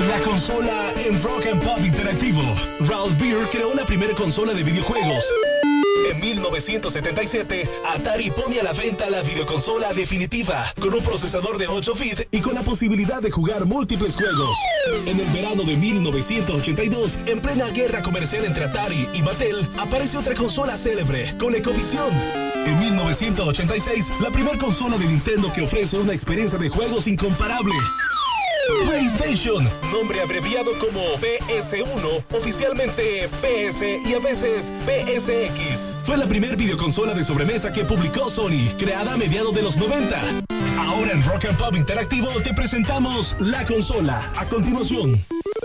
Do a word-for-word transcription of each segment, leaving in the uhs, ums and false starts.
La consola en Rock and Pop Interactivo. Ralph Beer creó la primera consola de videojuegos. En mil novecientos setenta y siete, Atari pone a la venta la videoconsola definitiva, con un procesador de ocho bits y con la posibilidad de jugar múltiples juegos. En el verano de mil novecientos ochenta y dos, en plena guerra comercial entre Atari y Mattel, aparece otra consola célebre, ColecoVision. En mil novecientos ochenta y seis, la primera consola de Nintendo que ofrece una experiencia de juegos incomparable. PlayStation, nombre abreviado como P S uno, oficialmente P S y a veces P S X. Fue la primera videoconsola de sobremesa que publicó Sony, creada a mediados de los noventa. Ahora en Rock and Pop Interactivo te presentamos la consola. A continuación.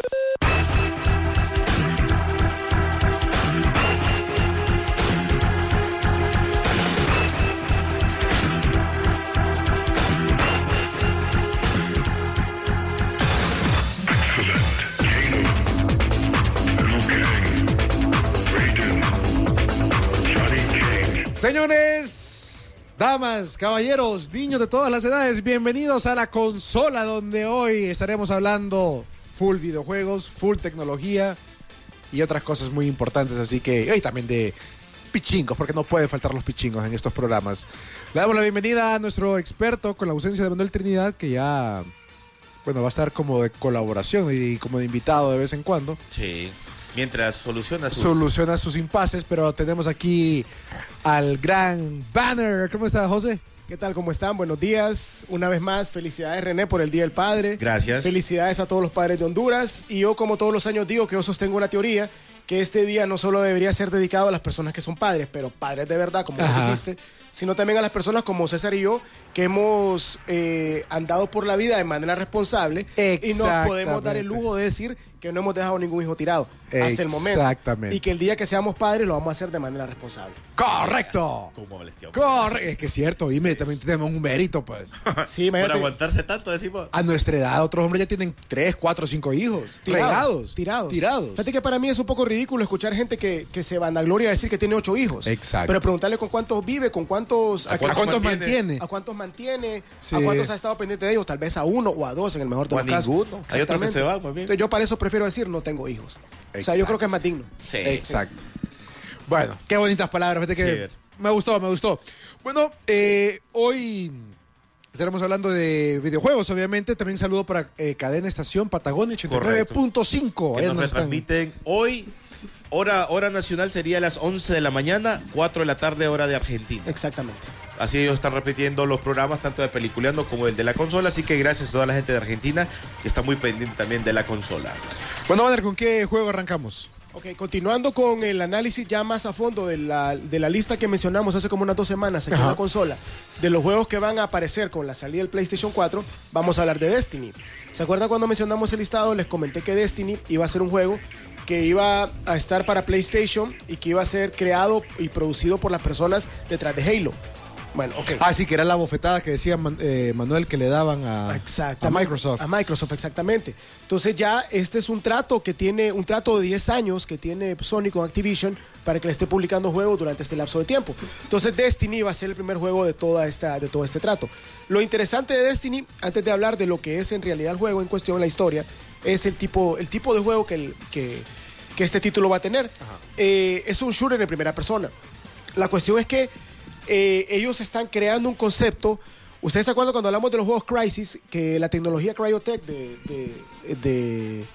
Señores, damas, caballeros, niños de todas las edades, bienvenidos a la consola, donde hoy estaremos hablando full videojuegos, full tecnología y otras cosas muy importantes, así que, y también de pichingos, porque no pueden faltar los pichingos en estos programas. Le damos la bienvenida a nuestro experto con la ausencia de Manuel Trinidad, que ya, bueno, va a estar como de colaboración y como de invitado de vez en cuando. Sí. Mientras soluciona sus... Soluciona sus impases, pero tenemos aquí al gran Banner. ¿Cómo está, José? ¿Qué tal? ¿Cómo están? Buenos días. Una vez más, felicidades, René, por el Día del Padre. Gracias. Felicidades a todos los padres de Honduras. Y yo, como todos los años, digo que yo sostengo una teoría que este día no solo debería ser dedicado a las personas que son padres, pero padres de verdad, como lo dijiste, sino también a las personas como César y yo, que hemos eh, andado por la vida de manera responsable y nos podemos dar el lujo de decir que no hemos dejado ningún hijo tirado hasta el momento. Exactamente. Y que el día que seamos padres lo vamos a hacer de manera responsable. ¡Correcto! ¿Cómo molestió? Correcto. Es que es cierto, dime, también tenemos un mérito, pues. Sí, Por aguantarse tanto, decimos. A nuestra edad, otros hombres ya tienen tres, cuatro, cinco hijos. Tirados. Tirados. Tirados. Tirados. Fíjate que para mí es un poco ridículo escuchar gente que, que se vanagloria a decir que tiene ocho hijos. Exacto. Pero preguntarle con cuántos vive, con cuántos... ¿A ¿A cuántos, cuántos mantiene? mantiene? a cuántos mantiene, Sí. a cuántos ha estado pendiente de ellos, tal vez a uno o a dos en el mejor de O los a casos. ninguno. Hay otros que Exactamente. se van, muy bien. Entonces yo para eso prefiero decir no tengo hijos. O sea, yo Exacto. creo que es más digno. Sí. Exacto. Bueno, qué bonitas palabras. Fíjate que Sí. me gustó, me gustó. Bueno, eh, hoy estaremos hablando de videojuegos, obviamente. También saludo para eh, Cadena Estación Patagonia ochenta y nueve punto cinco. Que Ahí nos nos están. retransmiten hoy. Hora, hora nacional sería a las once de la mañana, cuatro de la tarde, hora de Argentina. Exactamente. Así ellos están repitiendo los programas, tanto de Peliculeando como el de la consola. Así que gracias a toda la gente de Argentina que está muy pendiente también de la consola. Bueno, Banner, ¿con qué juego arrancamos? Ok, continuando con el análisis ya más a fondo de la, de la lista que mencionamos hace como unas dos semanas aquí en la consola, de los juegos que van a aparecer con la salida del PlayStation cuatro, vamos a hablar de Destiny. ¿Se acuerdan cuando mencionamos el listado? Les comenté que Destiny iba a ser un juego que iba a estar para PlayStation y que iba a ser creado y producido por las personas detrás de Halo. Bueno, ok. Ah, sí, que era la bofetada que decía Man- eh, Manuel que le daban a, a Microsoft. A Microsoft, exactamente. Entonces ya este es un trato que tiene, un trato de diez años que tiene Sony con Activision para que le esté publicando juegos durante este lapso de tiempo. Entonces Destiny va a ser el primer juego de, toda esta, de todo este trato. Lo interesante de Destiny, antes de hablar de lo que es en realidad el juego en cuestión, la historia, es el tipo, el tipo de juego que, el, que, que este título va a tener. Eh, es un shooter en primera persona. La cuestión es que Eh, ellos están creando un concepto. ¿Ustedes se acuerdan cuando hablamos de los juegos Crysis? Que la tecnología Cryotech de, de, de,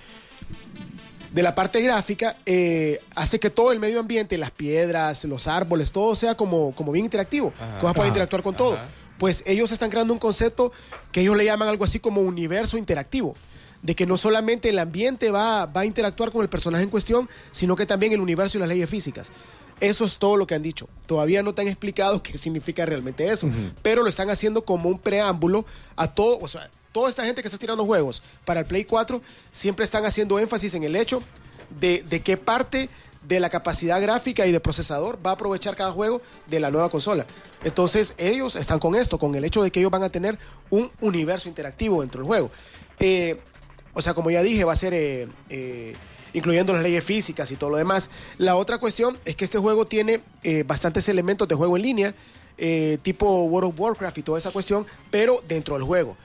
de la parte gráfica eh, hace que todo el medio ambiente, las piedras, los árboles, todo sea como, como bien interactivo. Ajá. Que vas a poder Ajá. interactuar con todo. Ajá. Pues ellos están creando un concepto que ellos le llaman algo así como universo interactivo. De que no solamente el ambiente va, va a interactuar con el personaje en cuestión, sino que también el universo y las leyes físicas. Eso es todo lo que han dicho. Todavía no te han explicado qué significa realmente eso, uh-huh. pero lo están haciendo como un preámbulo a todo, o sea, toda esta gente que está tirando juegos para el Play cuatro siempre están haciendo énfasis en el hecho de, de qué parte de la capacidad gráfica y de procesador va a aprovechar cada juego de la nueva consola. Entonces ellos están con esto, con el hecho de que ellos van a tener un universo interactivo dentro del juego. Eh, o sea, como ya dije, va a ser... Eh, eh, incluyendo las leyes físicas y todo lo demás. La otra cuestión es que este juego tiene eh, bastantes elementos de juego en línea, eh, tipo World of Warcraft y toda esa cuestión, pero dentro del juego.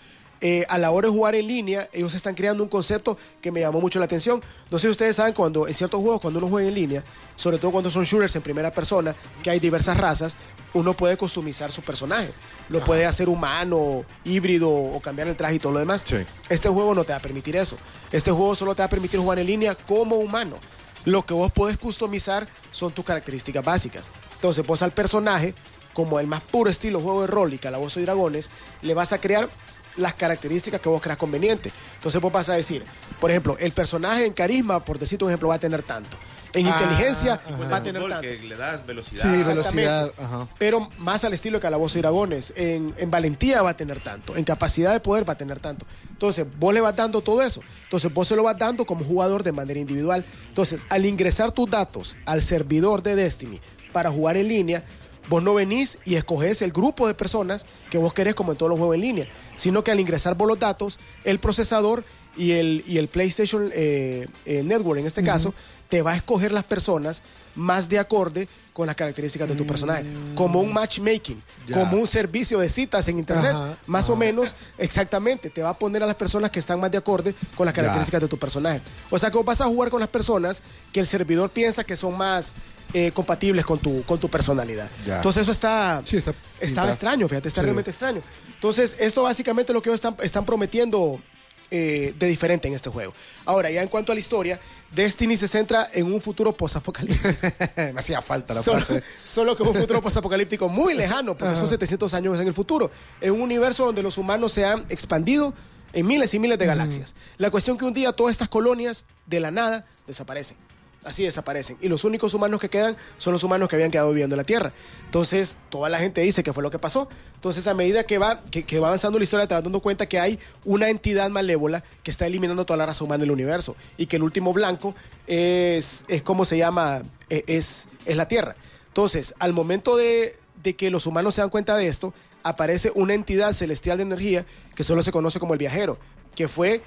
eh, a la hora de jugar en línea, ellos están creando un concepto que me llamó mucho la atención. No sé si ustedes saben, cuando en ciertos juegos, cuando uno juega en línea, sobre todo cuando son shooters en primera persona, que hay diversas razas, uno puede customizar su personaje. Lo Ajá. puede hacer humano, híbrido o cambiar el traje y todo lo demás. Sí. Este juego no te va a permitir eso. Este juego solo te va a permitir jugar en línea como humano. Lo que vos podés customizar son tus características básicas. Entonces vos al personaje, como el más puro estilo juego de rol y Calabozo y Dragones, le vas a crear las características que vos creas conveniente. Entonces vos vas a decir, por ejemplo, el personaje en carisma, por decirte un ejemplo, va a tener tanto. En ah, inteligencia ajá. va a tener fútbol, tanto. Que le das velocidad. Sí, velocidad. Ajá. Pero más al estilo de Calabozo y Dragones. En, en valentía va a tener tanto. En capacidad de poder va a tener tanto. Entonces vos le vas dando todo eso. Entonces vos se lo vas dando como jugador de manera individual. Entonces al ingresar tus datos al servidor de Destiny para jugar en línea, vos no venís y escoges el grupo de personas que vos querés como en todos los juegos en línea, sino que al ingresar vos los datos, el procesador y el, y el PlayStation eh, eh, Network en este uh-huh. caso, te va a escoger las personas más de acorde con las características de tu personaje, mm. como un matchmaking, ya. como un servicio de citas en internet, ajá, más ajá. o menos, exactamente, te va a poner a las personas que están más de acorde con las características ya. de tu personaje. O sea que vos vas a jugar con las personas que el servidor piensa que son más eh, compatibles con tu, con tu personalidad. Ya. Entonces eso está, sí, está estaba extraño, fíjate, está sí. realmente extraño. Entonces esto básicamente lo que ellos están, están prometiendo eh, de diferente en este juego. Ahora, ya en cuanto a la historia, Destiny se centra en un futuro posapocalíptico. Me hacía falta la solo, frase. Solo que un futuro posapocalíptico muy lejano, porque Ajá. son setecientos años en el futuro. En un universo donde los humanos se han expandido en miles y miles de galaxias. Mm. La cuestión que un día todas estas colonias, de la nada, desaparecen. Así desaparecen. Y los únicos humanos que quedan son los humanos que habían quedado viviendo en la Tierra. Entonces, toda la gente dice que fue lo que pasó. Entonces, a medida que va, que, que va avanzando la historia, te vas dando cuenta que hay una entidad malévola que está eliminando toda la raza humana del universo. Y que el último blanco es, es ¿cómo se llama? Es, es la Tierra. Entonces, al momento de, de que los humanos se dan cuenta de esto, aparece una entidad celestial de energía que solo se conoce como el Viajero, que fue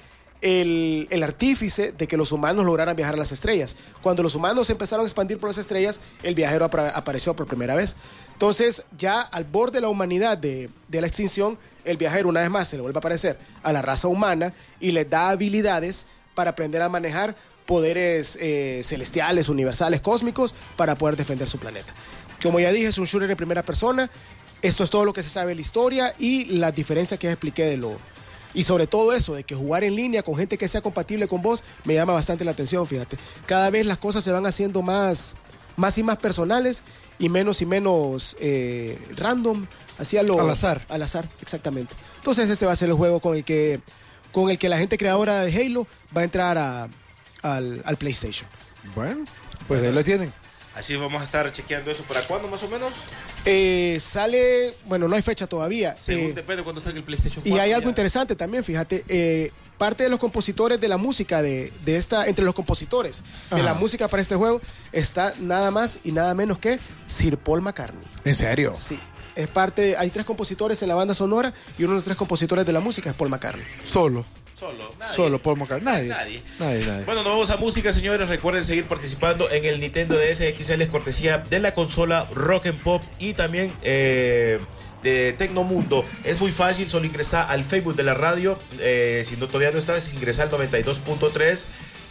El, el artífice de que los humanos lograran viajar a las estrellas. Cuando los humanos empezaron a expandir por las estrellas, el viajero ap- apareció por primera vez. Entonces, ya al borde de la humanidad de, de la extinción, el viajero una vez más se le vuelve a aparecer a la raza humana y les da habilidades para aprender a manejar poderes eh, celestiales, universales, cósmicos, para poder defender su planeta. Como ya dije, es un shooter en primera persona. Esto es todo lo que se sabe de la historia y las diferencias que ya expliqué de lo... Y sobre todo eso, de que jugar en línea con gente que sea compatible con vos, me llama bastante la atención, fíjate. Cada vez las cosas se van haciendo más, más y más personales y menos y menos eh, random, así a lo... Al azar. Al azar, exactamente. Entonces este va a ser el juego con el que, con el que la gente creadora de Halo va a entrar a, al, al PlayStation. Bueno, pues ahí lo tienen. Así vamos a estar chequeando eso. ¿Para cuándo más o menos? Eh, sale, bueno, no hay fecha todavía. Según eh, depende de cuándo salga el PlayStation cuatro. Y hay algo ya. interesante también, fíjate. Eh, parte de los compositores de la música, de, de esta, entre los compositores Ajá. de la música para este juego, está nada más y nada menos que Sir Paul McCartney. ¿En serio? Sí. Es parte de, hay tres compositores en la banda sonora y uno de los tres compositores de la música es Paul McCartney. Solo. Solo, nadie. Solo Paul McCartney. Nadie. Nadie. Nadie, nadie. Bueno, nos vamos a música, señores. Recuerden seguir participando en el Nintendo D S X L, es cortesía de la consola Rock and Pop y también eh, de Tecnomundo. Es muy fácil, solo ingresar al Facebook de la radio. Eh, si no todavía no estás, ingresa al noventa y dos punto tres.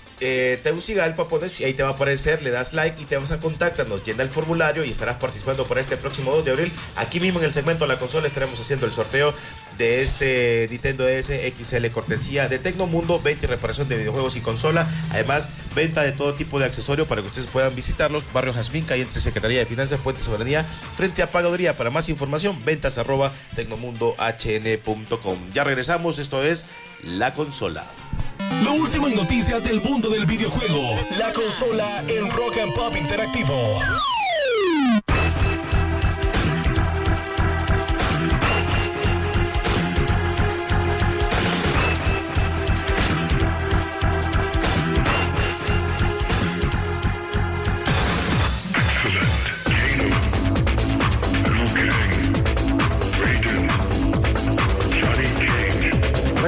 Eh, Tegucigalpa, pones y ahí te va a aparecer, le das like y te vas a contactarnos, llena el formulario y estarás participando para este próximo dos de abril. Aquí mismo en el segmento de la consola estaremos haciendo el sorteo de este Nintendo D S X L, cortesía de Tecnomundo, venta y reparación de videojuegos y consola. Además, venta de todo tipo de accesorios para que ustedes puedan visitarlos. Barrio Jazmín, calle entre Secretaría de Finanzas, Puente Soberanía, frente a Pagaduría. Para más información, ventas arroba tecnomundo h n punto com. Ya regresamos, esto es La Consola. Lo último en noticias del mundo del videojuego. La consola en Rock and Pop Interactivo.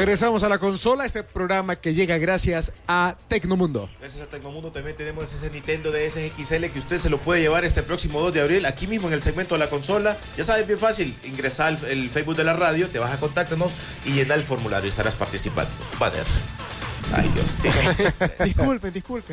Regresamos a la consola, este programa que llega gracias a Tecnomundo. Gracias a Tecnomundo también tenemos ese Nintendo D S X L que usted se lo puede llevar este próximo dos de abril, aquí mismo en el segmento de la consola. Ya sabes, bien fácil, ingresa al el Facebook de la radio, te vas a contáctanos y llena el formulario y estarás participando. Banner. Ay, Dios, sí. Disculpen, disculpen.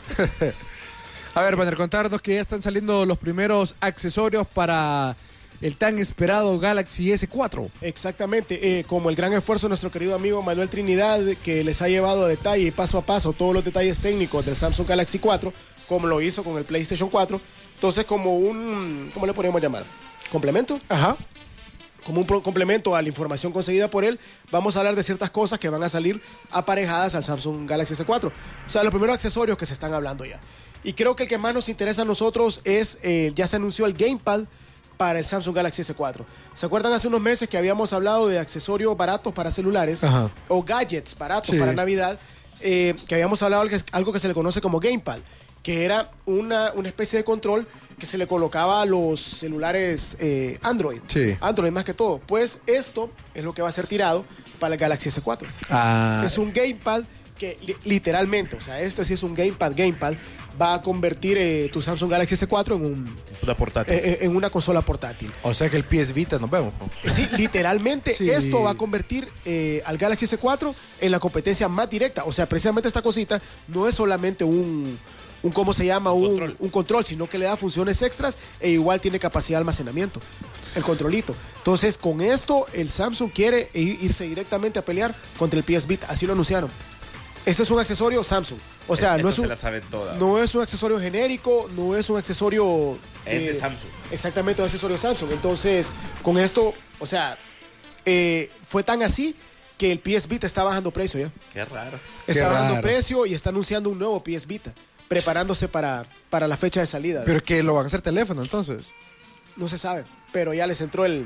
A ver, Banner, contarnos que ya están saliendo los primeros accesorios para el tan esperado Galaxy ese cuatro. Exactamente, eh, como el gran esfuerzo de nuestro querido amigo Manuel Trinidad, que les ha llevado a detalle y paso a paso todos los detalles técnicos del Samsung Galaxy cuatro, como lo hizo con el PlayStation cuatro. Entonces, como un, ¿cómo le podríamos llamar? ¿Complemento? Ajá. Como un pro- complemento a la información conseguida por él, vamos a hablar de ciertas cosas que van a salir aparejadas al Samsung Galaxy ese cuatro. O sea, los primeros accesorios que se están hablando ya. Y creo que el que más nos interesa a nosotros es, eh, ya se anunció el Gamepad para el Samsung Galaxy ese cuatro. ¿Se acuerdan hace unos meses que habíamos hablado de accesorios baratos para celulares? Ajá. O gadgets baratos Sí. para Navidad? Eh, que habíamos hablado de algo que se le conoce como Gamepad, que era una, una especie de control que se le colocaba a los celulares eh, Android. Sí. Android más que todo. Pues esto es lo que va a ser tirado para el Galaxy ese cuatro. Ah, Es un Gamepad que li- literalmente, o sea, esto sí es un Gamepad, Gamepad, va a convertir eh, tu Samsung Galaxy ese cuatro en, un, Una portátil. eh, eh, en una consola portátil. o sea que el P S Vita nos vemos. po. Sí, literalmente Sí. esto va a convertir eh, al Galaxy ese cuatro en la competencia más directa. O sea, precisamente esta cosita no es solamente un, un ¿cómo se llama? Un Control. un control, sino que le da funciones extras e igual tiene capacidad de almacenamiento. El controlito. Entonces, con esto, el Samsung quiere i- irse directamente a pelear contra el P S Vita. Así lo anunciaron. Este es un accesorio Samsung. O sea, Esto no es se un, la saben todas. no es un accesorio genérico, no es un accesorio... Es de eh, Samsung. Exactamente, un accesorio Samsung. Entonces, con esto, o sea, eh, fue tan así que el P S Vita está bajando precio ya. Qué raro. Está Qué bajando raro. precio y está anunciando un nuevo P S Vita, preparándose para, para la fecha de salida. Pero que lo van a hacer teléfono, entonces. No se sabe, pero ya les entró el...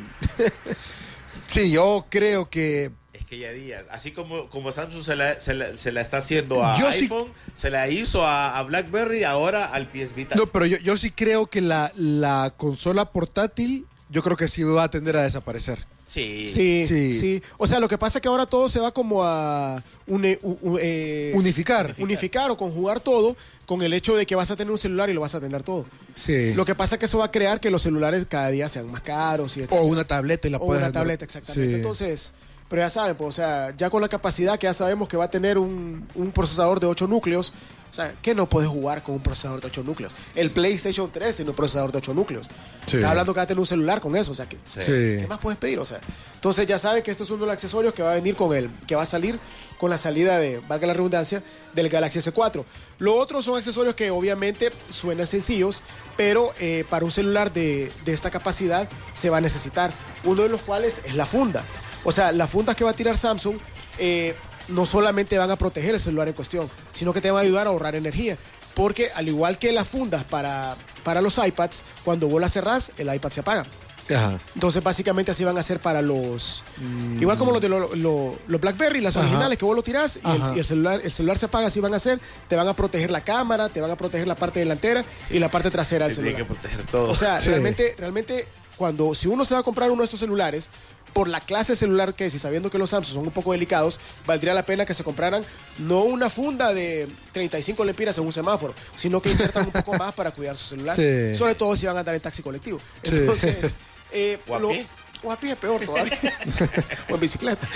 Sí, yo creo que... Es que ya días, así como, como Samsung se la, se, la, se la está haciendo a Yo sí- iPhone, se la hizo a, a BlackBerry, ahora al P S Vita. No, pero yo, yo sí creo que la, la consola portátil, yo creo que sí va a tender a desaparecer. Sí. Sí, Sí. sí, O sea, lo que pasa es que ahora todo se va como a une- u- u- eh, Unificar. unificar o conjugar todo con el hecho de que vas a tener un celular y lo vas a tener todo. Sí. Lo que pasa es que eso va a crear que los celulares cada día sean más caros y etcétera. O una tableta y la O puedes una andar- tableta, exactamente. Sí. Entonces, pero ya saben, pues, o sea, ya con la capacidad que ya sabemos que va a tener un, un procesador de ocho núcleos, o sea, que no puedes jugar con un procesador de ocho núcleos. El PlayStation tres tiene un procesador de ocho núcleos. Sí. Está hablando que va a tener un celular con eso, o sea, que, Sí. Sí. ¿qué más puedes pedir? O sea, entonces ya saben que este es uno de los accesorios que va a venir con el, que va a salir con la salida de, valga la redundancia, del Galaxy ese cuatro. Lo otro son accesorios que obviamente suenan sencillos, pero eh, para un celular de, de esta capacidad se va a necesitar. Uno de los cuales es la funda. O sea, las fundas que va a tirar Samsung eh, no solamente van a proteger el celular en cuestión, sino que te van a ayudar a ahorrar energía. Porque al igual que las fundas para, para los iPads, cuando vos las cerrás, el iPad se apaga. Ajá. Entonces, básicamente así van a ser para los... Igual como los de lo- lo- los BlackBerry, las Ajá. originales, que vos lo tirás y, el, Ajá. y el celular, el celular se apaga, así van a ser. Te van a proteger la cámara, te van a proteger la parte delantera y la parte trasera del Tiene celular. que proteger todo. O sea, Sí. realmente, realmente, cuando si uno se va a comprar uno de estos celulares, por la clase de celular que es y sabiendo que los Samsung son un poco delicados, valdría la pena que se compraran no una funda de treinta y cinco lempiras en un semáforo, sino que inviertan un poco más para cuidar su celular. Sí. Sobre todo si van a andar en taxi colectivo. Sí. Entonces, eh, ¿O a lo- pie? o a pie, peor todavía. O en bicicleta.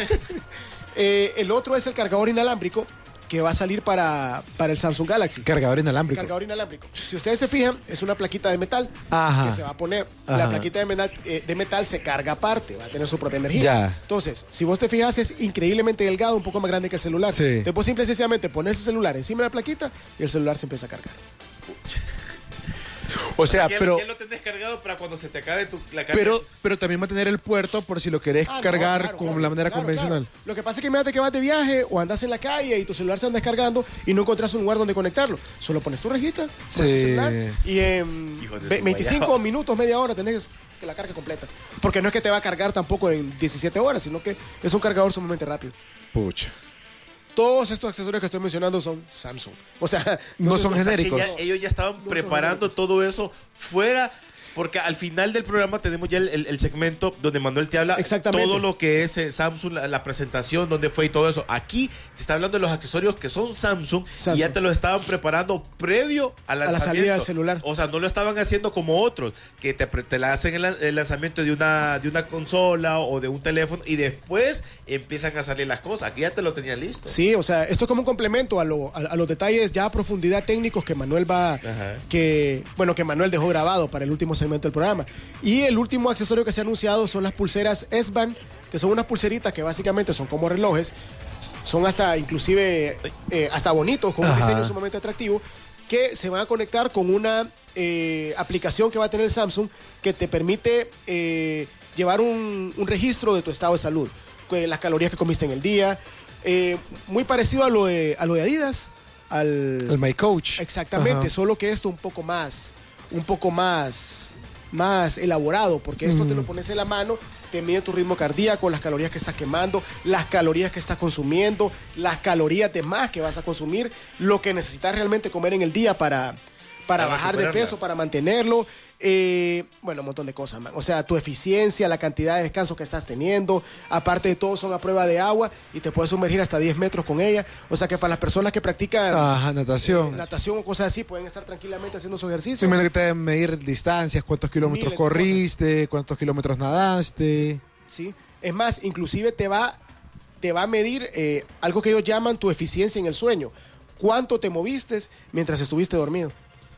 Eh, el otro es el cargador inalámbrico que va a salir para, para el Samsung Galaxy. Cargador inalámbrico. Cargador inalámbrico. Si ustedes se fijan, es una plaquita de metal Ajá. que se va a poner. Ajá. La plaquita de metal, eh, de metal se carga aparte, va a tener su propia energía. Ya. Entonces, si vos te fijas, es increíblemente delgado, un poco más grande que el celular. Sí. Entonces, vos simple y sencillamente poner el celular encima de la plaquita y el celular se empieza a cargar. O sea, ya, pero, ya lo tenés cargado para cuando se te acabe tu, la carga. pero, pero también va a tener el puerto por si lo querés Ah, no, cargar claro, con claro, la manera claro, convencional. claro. Lo que pasa es que imagínate que vas de viaje o andas en la calle y tu celular se anda descargando y no encontrás un lugar donde conectarlo. Solo pones tu rejita, pones Sí. tu celular y en Hijo de ve- su veinticinco guayabo. minutos, media hora tenés que la carga completa. Porque no es que te va a cargar tampoco en diecisiete horas, sino que es un cargador sumamente rápido. Pucha. Todos estos accesorios que estoy mencionando son Samsung. O sea, No son O sea, que genéricos. ya- ellos ya estaban son preparando genéricos. todo eso fuera porque al final del programa tenemos ya el, el, el segmento donde Manuel te habla todo lo que es eh, Samsung, la, la presentación, dónde fue y todo eso. Aquí se está hablando de los accesorios que son Samsung, Samsung. y ya te los estaban preparando previo al lanzamiento. A la salida del celular. O sea, no lo estaban haciendo como otros, que te, te la hacen el, el lanzamiento de una, de una consola o de un teléfono y después empiezan a salir las cosas. Aquí ya te lo tenían listo. Sí, o sea, esto es como un complemento a, lo, a, a los detalles ya a profundidad técnicos que Manuel va, Ajá. que bueno, que Manuel dejó grabado para el último segmento del programa. Y el último accesorio que se ha anunciado son las pulseras S-Band, que son unas pulseritas que básicamente son como relojes, son hasta inclusive eh, hasta bonitos, con Ajá. un diseño sumamente atractivo, que se van a conectar con una eh, aplicación que va a tener Samsung que te permite eh, llevar un, un registro de tu estado de salud, las calorías que comiste en el día, eh, muy parecido a lo de, a lo de Adidas, al el My Coach. Exactamente, Ajá. solo que esto un poco más, un poco más, más elaborado, porque esto mm. te lo pones en la mano, te mide tu ritmo cardíaco, las calorías que estás quemando, las calorías que estás consumiendo, las calorías de más que vas a consumir, lo que necesitas realmente comer en el día para, para, para bajar de peso, para mantenerlo. Eh, bueno, un montón de cosas, man. O sea, tu eficiencia, la cantidad de descanso que estás teniendo, aparte de todo son a prueba de agua y te puedes sumergir hasta diez metros con ella. O sea que para las personas que practican Ajá, natación. Eh, natación o cosas así, pueden estar tranquilamente haciendo su ejercicio. Sí, que te deben medir distancias, cuántos kilómetros Miles corriste, cuántos kilómetros nadaste. Sí, es más, inclusive te va, te va a medir eh, algo que ellos llaman tu eficiencia en el sueño. ¿Cuánto te moviste mientras estuviste dormido?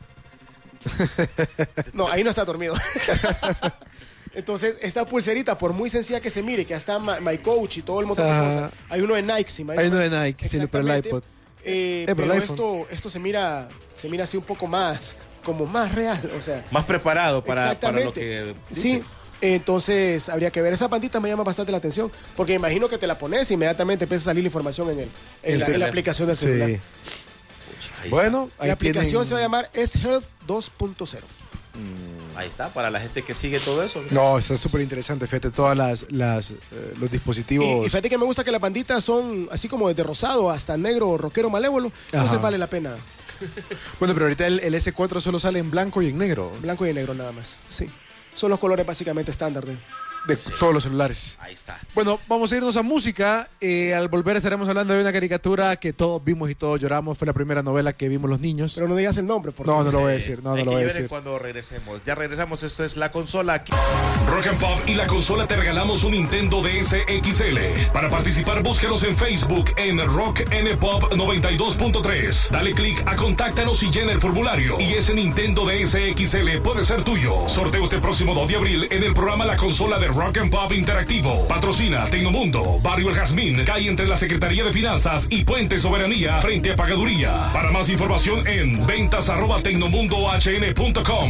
No, ahí no está dormido. Entonces, esta pulserita, por muy sencilla que se mire, que hasta My Coach y todo el montón de cosas, hay uno de Nike, sí, hay uno de Nike, sí, para el iPod. Eh, eh, pero esto, esto se mira, se mira así un poco más, como más real, o sea, más preparado para, para lo que dice. Sí. Entonces habría que ver, esa bandita me llama bastante la atención, porque imagino que te la pones y inmediatamente empieza a salir la información en, el, en, el la, en la aplicación del celular. Sí. Ahí bueno, la aplicación tienen... se va a llamar S-Health dos punto cero. Mm, ahí está, para la gente que sigue todo eso. No, está súper interesante, fíjate, todas las, las eh, los dispositivos. Y, y fíjate que me gusta que las banditas son así como desde rosado hasta negro, rockero malévolo. Ajá. Entonces vale la pena. Bueno, pero ahorita el, el S cuatro solo sale en blanco y en negro. Blanco y en negro nada más, sí. Son los colores básicamente estándar de... de sí. todos los celulares. Ahí está. Bueno, vamos a irnos a música. Eh, al volver estaremos hablando de una caricatura que todos vimos y todos lloramos. Fue la primera novela que vimos los niños. Pero no digas el nombre, por No, no lo voy a decir. No, no lo voy a decir. Cuando regresemos. Ya regresamos. Esto es La Consola. Aquí. Rock and Pop y La Consola te regalamos un Nintendo D S X L. Para participar, búsquenos en Facebook en Rock N Pop noventa y dos punto tres. Dale click a Contáctanos y llena el formulario. Y ese Nintendo D S X L puede ser tuyo. Sorteo este próximo dos de abril en el programa La Consola de Rock and Pop Interactivo. Patrocina Tecnomundo, Barrio El Jazmín, calle entre la Secretaría de Finanzas y Puente Soberanía, frente a Pagaduría. Para más información en ventas arroba tecnomundohn punto com.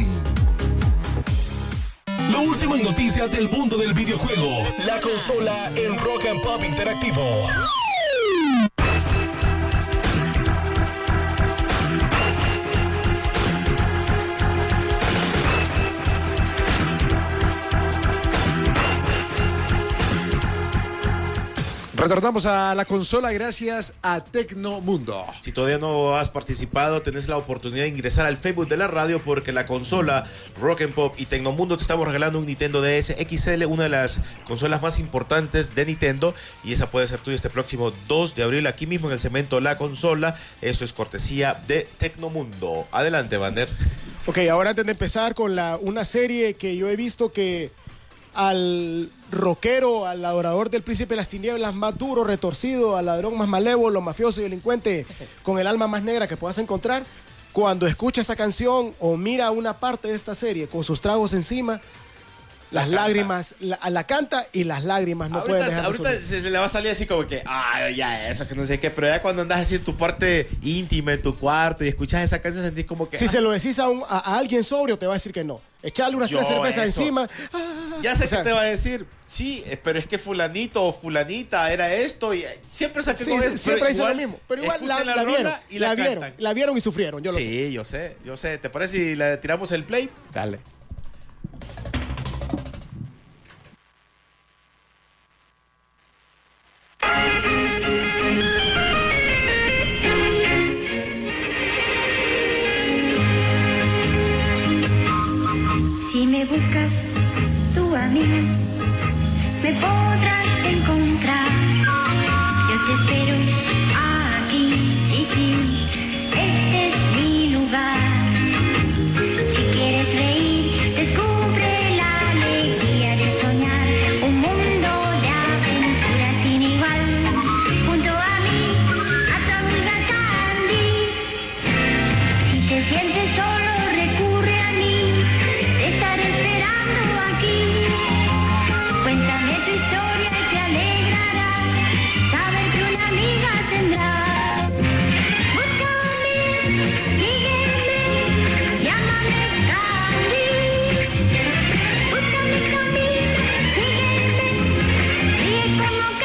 Lo último en noticias del mundo del videojuego. La Consola en Rock and Pop Interactivo. Retornamos a La Consola gracias a Tecnomundo. Si todavía no has participado, tenés la oportunidad de ingresar al Facebook de la radio porque La Consola, Rock and Pop y Tecnomundo te estamos regalando un Nintendo D S X L, una de las consolas más importantes de Nintendo, y esa puede ser tuya este próximo dos de abril aquí mismo en el segmento La Consola. Esto es cortesía de Tecnomundo. Adelante, Vander. Ok, ahora antes de empezar con la, una serie que yo he visto que al rockero, al adorador del príncipe de las tinieblas más duro, retorcido, al ladrón más malévolo, mafioso y delincuente con el alma más negra que puedas encontrar, cuando escucha esa canción o mira una parte de esta serie con sus tragos encima, las la lágrimas, la, la canta y las lágrimas no ahorita, pueden dejar de ahorita subir. se, se le va a salir así como que, ay, ya eso, que no sé qué, pero ya cuando andas así en tu parte íntima, en tu cuarto y escuchas esa canción, sentís como que... Si ah, se lo decís a, un, a, a alguien sobrio, te va a decir que no. Echarle unas yo tres cervezas eso. encima. Ah, ya sé o sea, que te va a decir, sí, pero es que fulanito o fulanita era esto y siempre saqué sí, con sí, eso. siempre dicen lo mismo. Pero igual la, la, la vieron, y la, la vieron, la vieron y sufrieron, yo lo sí, sé. Sí, yo sé, yo sé. ¿Te parece si le tiramos el play? Dale. Si me Aquí, sí, sí, este es mi lugar. Si quieres reír, descubre la alegría de soñar. Un mundo de aventuras sin igual. Junto a mí, a tu amiga Candy. Si te sientes solo, recurre a mí. Te estaré esperando aquí. Cuéntame tu historia y te alegrará saber que una amiga tendrás. Búscame, sígueme, llámame Candy. Búscame, Candy, sígueme, ríe como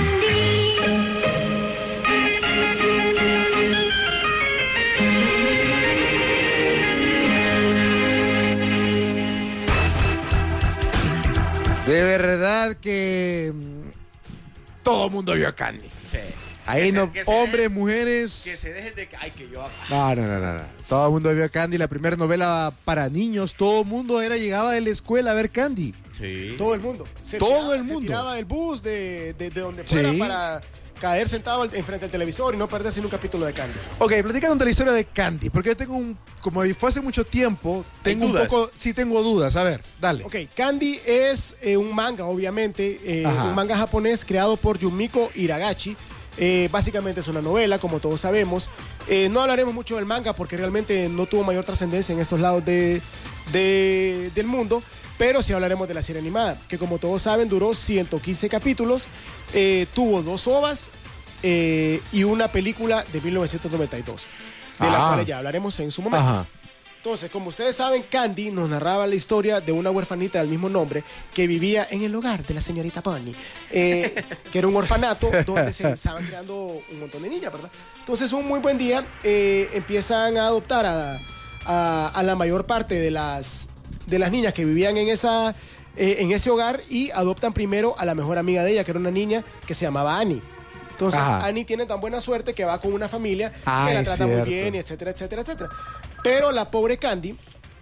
De verdad que mm, todo el mundo vio a Candy. Sí. Ahí Que se- no, que se hombres, dejen- mujeres. Que se dejen de... Ay, que yo... No, no, no, no, no. Todo el mundo vio a Candy, la primera novela para niños. Todo el mundo era llegaba de la escuela a ver Candy. Sí. Todo el mundo. Se Todo tiraba- el mundo. Se tiraba del bus, de, de, de donde fuera, Sí. para caer sentado al- enfrente del televisor y no perderse ni un capítulo de Candy. Ok, platicando de la historia de Candy, porque yo tengo un, como fue hace mucho tiempo, Hay tengo un dudas. poco, sí tengo dudas. A ver, dale. Ok, Candy es eh, un manga, obviamente, eh, Ajá. un manga japonés creado por Yumiko Iragashi. Eh, básicamente es una novela, como todos sabemos. Eh, no hablaremos mucho del manga porque realmente no tuvo mayor trascendencia en estos lados de, de- del mundo, pero sí hablaremos de la serie animada, que como todos saben duró ciento quince capítulos, eh, tuvo dos ovas eh, y una película de mil novecientos noventa y dos, de la Ah. cual ya hablaremos en su momento. Ajá. Entonces, como ustedes saben, Candy nos narraba la historia de una huerfanita del mismo nombre que vivía en el hogar de la señorita Pony, eh, que era un orfanato donde se estaban creando un montón de niñas, ¿verdad? Entonces, un muy buen día eh, empiezan a adoptar a, a- a la mayor parte de las, de las niñas que vivían en, esa, eh, en ese hogar y adoptan primero a la mejor amiga de ella, que era una niña que se llamaba Annie. Entonces, Ajá. Annie tiene tan buena suerte que va con una familia que Ay, la trata muy cierto. bien, y etcétera, etcétera, etcétera. Pero la pobre Candy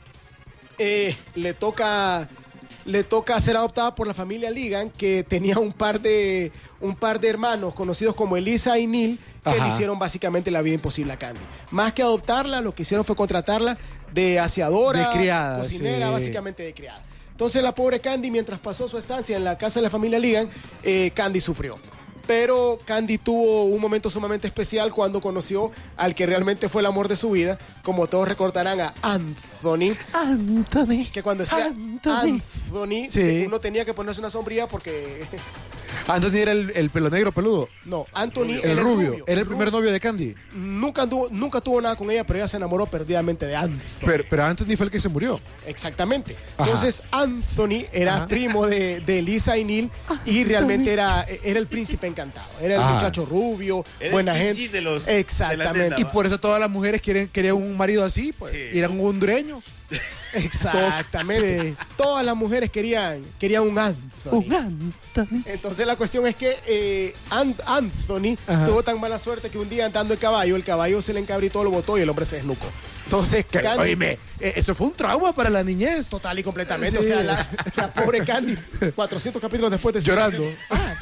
eh, le toca le toca ser adoptada por la familia Ligan, que tenía un par de un par de hermanos conocidos como Elisa y Neil, que Ajá. le hicieron básicamente la vida imposible a Candy. Más que adoptarla, lo que hicieron fue contratarla de aseadora, De criada, cocinera, sí. básicamente de criada. Entonces la pobre Candy, mientras pasó su estancia en la casa de la familia Ligan, eh, Candy sufrió. Pero Candy tuvo un momento sumamente especial cuando conoció al que realmente fue el amor de su vida, como todos recordarán a Anthony, Anthony. que cuando decía Anthony. Anthony, Sí. uno tenía que ponerse una sombría porque Anthony era el, el pelo negro peludo. no, Anthony El era rubio. Era el primer rubio. novio de Candy. Nunca tuvo, nunca tuvo nada con ella, pero ella se enamoró perdidamente de Anthony. Pero, pero Anthony fue el que se murió. Exactamente. Ajá. Entonces Anthony era Ajá. primo de, de Lisa y Neil y realmente era, era el príncipe encantado. Era el Ajá. muchacho rubio, Era el buena chichi gente. de los- de la Exactamente. nena, Y va. por eso todas las mujeres quieren, querían un marido así, pues. Sí. Y eran un hondureño. Exactamente. Sí. Todas las mujeres querían, querían un Anthony. Un Anthony. Entonces la cuestión es que eh, An- Anthony Ajá. tuvo tan mala suerte que un día andando el caballo, el caballo se le encabritó, lo botó y el hombre se desnucó. Entonces, Que- Candy, Oíme, eh, eso fue un trauma para la niñez. total y completamente. Sí. O sea, la, la pobre Candy, cuatrocientos capítulos después de Llorando. Ah,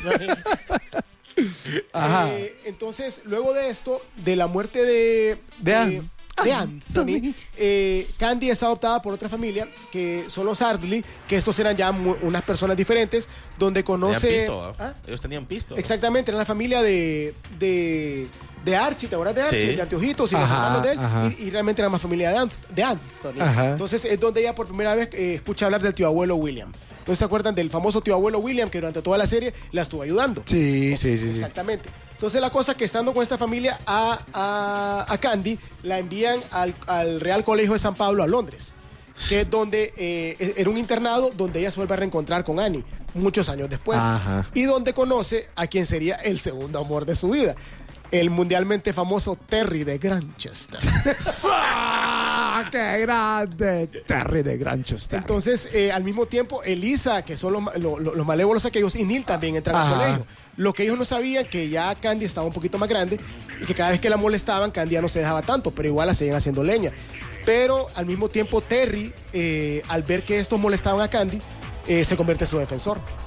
Ajá. Eh, entonces, luego de esto, de la muerte de, De An- de Anthony. Anthony, eh, Candy es adoptada por otra familia, que son los Ardley, que estos eran ya mu- unas personas diferentes, donde conoce... Tenían pisto, ¿ah? ¿Ah? Ellos tenían pisto. Exactamente, era la familia de, de, de Archie, ¿te acuerdas de Archie? Sí. De Anteojitos y los Ajá, hermanos de él. ajá. Y, y realmente era más familia de, Anth- de Anthony. Ajá. Entonces es donde ella por primera vez eh, escucha hablar del tío abuelo William. ¿No se acuerdan del famoso tío abuelo William que durante toda la serie la estuvo ayudando? Sí, sí, sí, sí. Exactamente. Entonces la cosa es que estando con esta familia a, a, a Candy, la envían al, al Real Colegio de San Pablo a Londres, que es donde eh, era un internado donde ella se vuelve a reencontrar con Annie muchos años después. Ajá. Y donde conoce a quien sería el segundo amor de su vida, el mundialmente famoso Terry de Granchester. ¡Ah, ¡Qué grande! Terry de Granchester. Entonces, eh, al mismo tiempo, Elisa, que son los, ma- lo- lo- los malévolos aquellos, y Neil también entran al Ajá. colegio. Lo que ellos no sabían, que ya Candy estaba un poquito más grande y que cada vez que la molestaban, Candy ya no se dejaba tanto, pero igual la seguían haciendo leña. Pero al mismo tiempo, Terry, eh, al ver que estos molestaban a Candy, eh, se convierte en su defensor.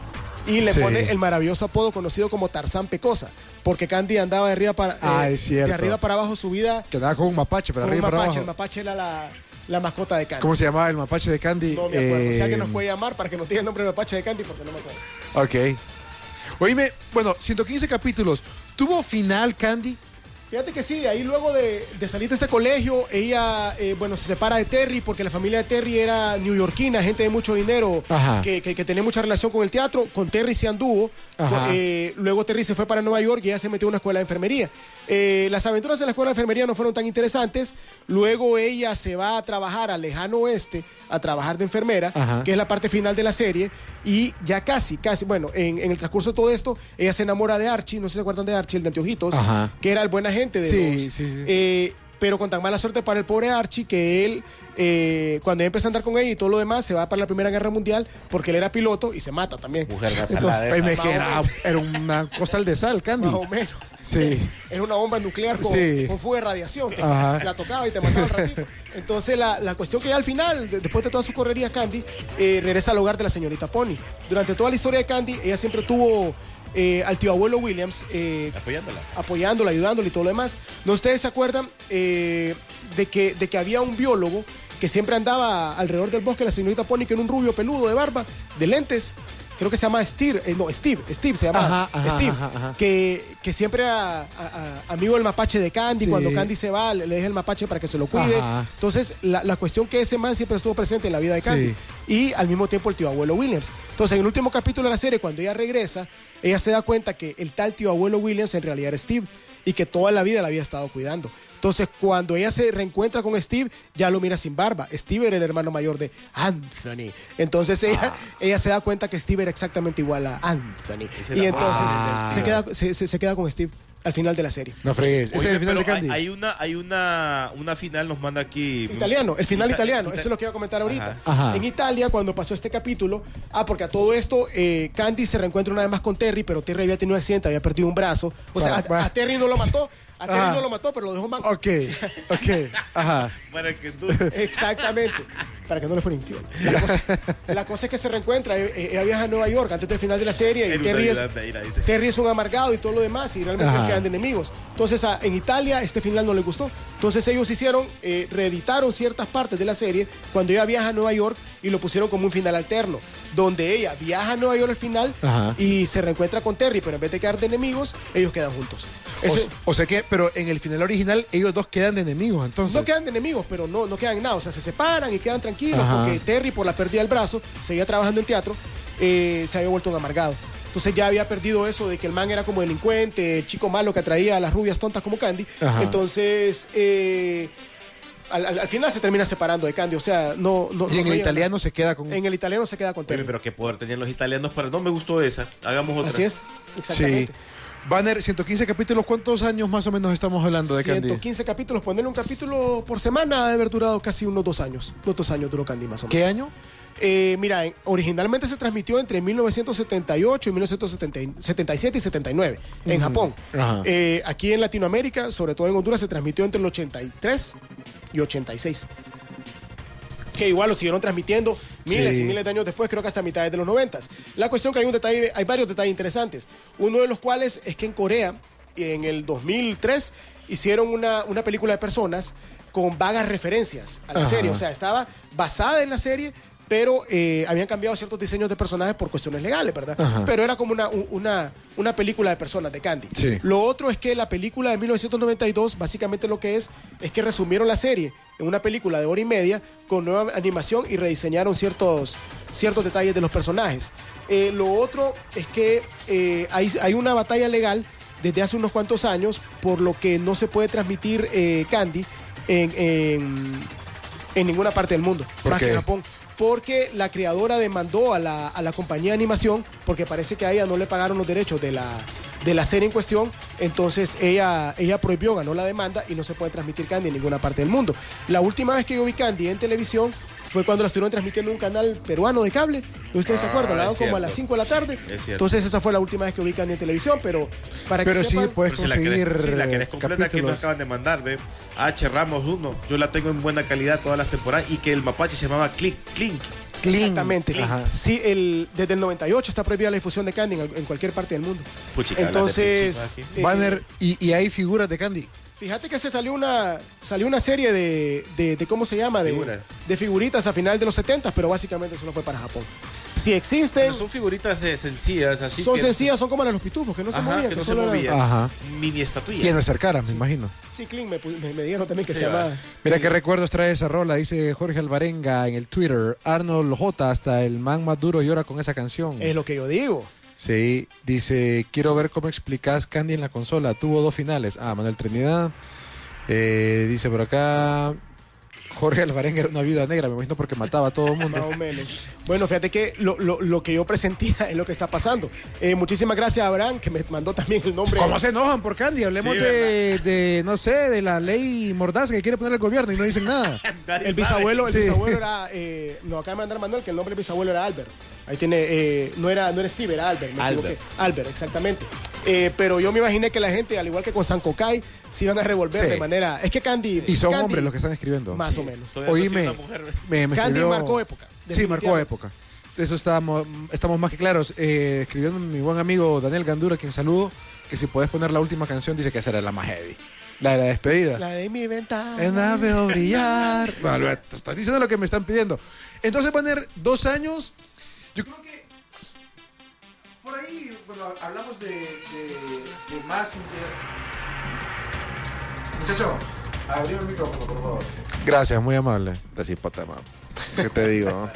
Y le Sí. pone el maravilloso apodo conocido como Tarzán Pecosa, porque Candy andaba de arriba para, Ah, eh, es cierto. de arriba para abajo su vida Que andaba con un mapache, para con un arriba y para mapache. El abajo. mapache era la, la mascota de Candy. ¿Cómo se llamaba el mapache de Candy? No me acuerdo. Si Eh, alguien nos puede llamar para que nos diga el nombre del mapache de Candy, porque no me acuerdo. Ok. Oíme, bueno, ciento quince capítulos. ¿Tuvo final Candy? Fíjate que sí, ahí luego de, de salir de este colegio, ella, eh, bueno, se separa de Terry porque la familia de Terry era neoyorquina, gente de mucho dinero, Ajá. que, que, que tenía mucha relación con el teatro. Con Terry se anduvo. Ajá. Eh, luego Terry se fue para Nueva York y ella se metió en una escuela de enfermería. Eh, las aventuras en la escuela de enfermería no fueron tan interesantes. Luego ella se va a trabajar al lejano oeste, a trabajar de enfermera, Ajá. que es la parte final de la serie. Y ya casi, casi, bueno, en, en el transcurso de todo esto, ella se enamora de Archie, no sé si se acuerdan de Archie, el de anteojitos, Ajá. que era el buena gente de Sí, los... sí, sí. eh, pero con tan mala suerte para el pobre Archie que él, eh, cuando él empieza a andar con ella y todo lo demás, se va para la Primera Guerra Mundial porque él era piloto y se mata también. Mujer más Entonces, salada esa. Oíme, más que o era, menos. era una costal de sal, Candy. Más o menos. Sí. Era una bomba nuclear con, Sí. con fuga de radiación. Te- Ajá. la tocaba y te mataba al ratito. Entonces, la, la cuestión que ya al final, de- después de toda su correría, Candy eh, regresa al hogar de la señorita Pony. Durante toda la historia de Candy, ella siempre tuvo eh, al tío abuelo Williams eh, Apoyándola. apoyándola, ayudándole y todo lo demás. ¿No ustedes se acuerdan eh, de, que, de que había un biólogo que siempre andaba alrededor del bosque, la señorita Pony, que era un rubio peludo de barba, de lentes? Creo que se llama Steve, eh, no, Steve, Steve se llama, Ajá, ajá, Steve, ajá, ajá. Que, que siempre era a- a- amigo del mapache de Candy. Sí. Cuando Candy se va, le, le deja el mapache para que se lo cuide. Ajá. Entonces, la, la cuestión que ese man siempre estuvo presente en la vida de Candy. Sí. Y al mismo tiempo el tío abuelo Williams. Entonces, en el último capítulo de la serie, cuando ella regresa, ella se da cuenta que el tal tío abuelo Williams en realidad era Steve y que toda la vida la había estado cuidando. Entonces, cuando ella se reencuentra con Steve, ya lo mira sin barba. Steve era el hermano mayor de Anthony. Entonces, ella, ella se da cuenta que Steve era exactamente igual a Anthony. Esa Y es la entonces Ah. se, queda, se, se- se queda con Steve al final de la serie. No fregues. Ese Oye, es el final de pero Candy. Hay, hay una, hay una, una final, nos manda aquí. Italiano, el final Ita- italiano, Ita- eso es lo que iba a comentar ahorita. Ajá. Ajá. En Italia, cuando pasó este capítulo, ah, porque a todo esto, eh, Candy se reencuentra una vez más con Terry, pero Terry había tenido un accidente, había perdido un brazo. O sea, Ah, a, a Terry no lo mató, a Terry Ajá. no lo mató, pero lo dejó manco. Ok, ok. Ajá. Para que tú. Exactamente. Para que no le fuera infiel. La cosa, la cosa es que se reencuentra. eh, eh, Ella viaja a Nueva York antes del final de la serie. Y Era una Terry es, ayudante ahí, la dice. Terry es un amargado y todo lo demás. Y realmente Ajá. quedan de enemigos. Entonces, a- en Italia, este final no les gustó. Entonces, ellos hicieron, eh, reeditaron ciertas partes de la serie cuando ella viaja a Nueva York y lo pusieron como un final alterno. Donde ella viaja a Nueva York al final Ajá. y se reencuentra con Terry, pero en vez de quedar de enemigos, ellos quedan juntos. O, Ese- o sea que, pero en el final original, ellos dos quedan de enemigos, entonces. no quedan de enemigos, pero no, no quedan en nada. O sea, se separan y quedan tranquilos Ajá. porque Terry, por la pérdida del brazo, seguía trabajando en teatro, eh, se había vuelto un amargado. Entonces ya había perdido eso de que el man era como delincuente, el chico malo que atraía a las rubias tontas como Candy. Ajá. Entonces, eh, al, al- al final se termina separando de Candy. O sea, no. no Y en no el llega italiano nada. se queda con. En el italiano se queda con Pero, Terry. pero qué poder tenían los italianos para. No me gustó esa. Hagamos otra. Así es, Sí. exactamente. Banner, ciento quince capítulos, ¿cuántos años más o menos estamos hablando de Candy? ciento quince capítulos, ponerle un capítulo por semana ha de haber durado casi unos dos años. Unos dos años duró Candy más o menos. ¿Qué año? Eh, mira, en- originalmente se transmitió entre mil novecientos setenta y ocho y mil novecientos setenta y siete y setenta y nueve en Japón. Ajá. Eh, aquí en Latinoamérica, sobre todo en Honduras, se transmitió entre el ochenta y tres y ochenta y seis. Que igual lo siguieron transmitiendo miles Sí. y miles de años después, creo que hasta mitades de los noventas. La cuestión que hay un detalle, hay varios detalles interesantes. Uno de los cuales es que en Corea, en el dos mil tres, hicieron una, una película de personas con vagas referencias a la Ajá. serie. O sea, estaba basada en la serie, pero eh, habían cambiado ciertos diseños de personajes por cuestiones legales, ¿verdad? Ajá. Pero era como una, un- una, una película de personas, de Candy. Sí. Lo otro es que la película de mil novecientos noventa y dos, básicamente lo que es, es que resumieron la serie en una película de hora y media con nueva animación y rediseñaron ciertos, ciertos detalles de los personajes. Eh, lo otro es que eh, hay, hay una batalla legal desde hace unos cuantos años, por lo que no se puede transmitir eh, Candy en, en, en ninguna parte del mundo, ¿Por más qué? que en Japón. Porque la creadora demandó a la, a la compañía de animación porque parece que a ella no le pagaron los derechos de la, de la serie en cuestión. Entonces ella, ella prohibió, ganó la demanda y no se puede transmitir Candy en ninguna parte del mundo. La última vez que yo vi Candy en televisión fue cuando la estuvieron transmitiendo en un canal peruano de cable. ¿No ustedes se Ah, acuerdan? La daban es como a cierto. las cinco de la tarde. Es cierto. Entonces esa fue la última vez que vi Candy en televisión, pero para Pero que sí, sepan, puedes Pero si la conseguir querés, si la querés completa, que nos capítulos. acaban de mandar, ve. H. Ramos uno. Yo la tengo en buena calidad todas las temporadas y que el mapache se llamaba Clink, Clink, Clean. Exactamente. Ajá. Sí, el, desde el noventa y ocho está prohibida la difusión de Candy en, en cualquier parte del mundo. Puchica, la de Entonces, Puchica, eh, Banner, y, y hay figuras de Candy. fíjate que se salió una salió una serie de, de, de ¿cómo se llama? De, Figuras. de figuritas a final de los setenta, pero básicamente solo fue para Japón. Si existen, Pero son figuritas eh, sencillas, así. son que- sencillas, son como las de los pitufos, que no se Ajá, movían. que no se solo eran- movían. Ajá. Mini estatuillas. Quien acercara, me imagino. Sí, Clean, me, pu- me, me dijeron también que Sí, se va. llama... Mira qué recuerdos trae esa rola, dice Jorge Alvarenga en el Twitter. Arnold J, hasta el man más duro llora con esa canción. Es lo que yo digo. Sí, dice, quiero ver cómo explicas Candy en la consola. Tuvo dos finales. Ah, Manuel Trinidad. Eh, dice por acá, Jorge Alvarenga era una viuda negra, me imagino porque mataba a todo el mundo. Más o menos. Bueno, fíjate que lo, lo, lo que yo presentía es lo que está pasando. Eh, muchísimas gracias a Abraham, que me mandó también el nombre. ¿Cómo se enojan por Candy? Hablemos Sí, de, de, no sé, de la ley mordaza que quiere poner el gobierno y no dicen nada. Nadie El sabe. bisabuelo, el Sí. bisabuelo era, eh, nos acaba de mandar Manuel que el nombre del bisabuelo era Albert. Ahí tiene, eh, no era, no era Steve, era Albert. Me Albert. equivoqué. Albert, exactamente. Eh, pero yo me imaginé que la gente, al igual que con San Cocay, se iban a revolver Sí. de manera. Es que Candy. Y son Candy, hombres los que están escribiendo. Más Sí. o menos. Todavía no Oíme, soy una mujer. me, me Candy escribió- marcó época. Sí, marcó definitivamente. época. De eso estamos, estamos más que claros. Eh, escribió mi buen amigo Daniel Gandura, quien saludo, que si puedes poner la última canción, dice que esa era la más heavy. La de la despedida. La de mi ventana. En la veo brillar. Bueno, te estoy diciendo lo que me están pidiendo. Entonces van a ser dos años. Yo creo que por ahí, bueno, hablamos de, de, de Messenger. Muchacho, abrí el micrófono, por favor. Gracias, muy amable. Así, pata, mamá. ¿Qué te digo? no?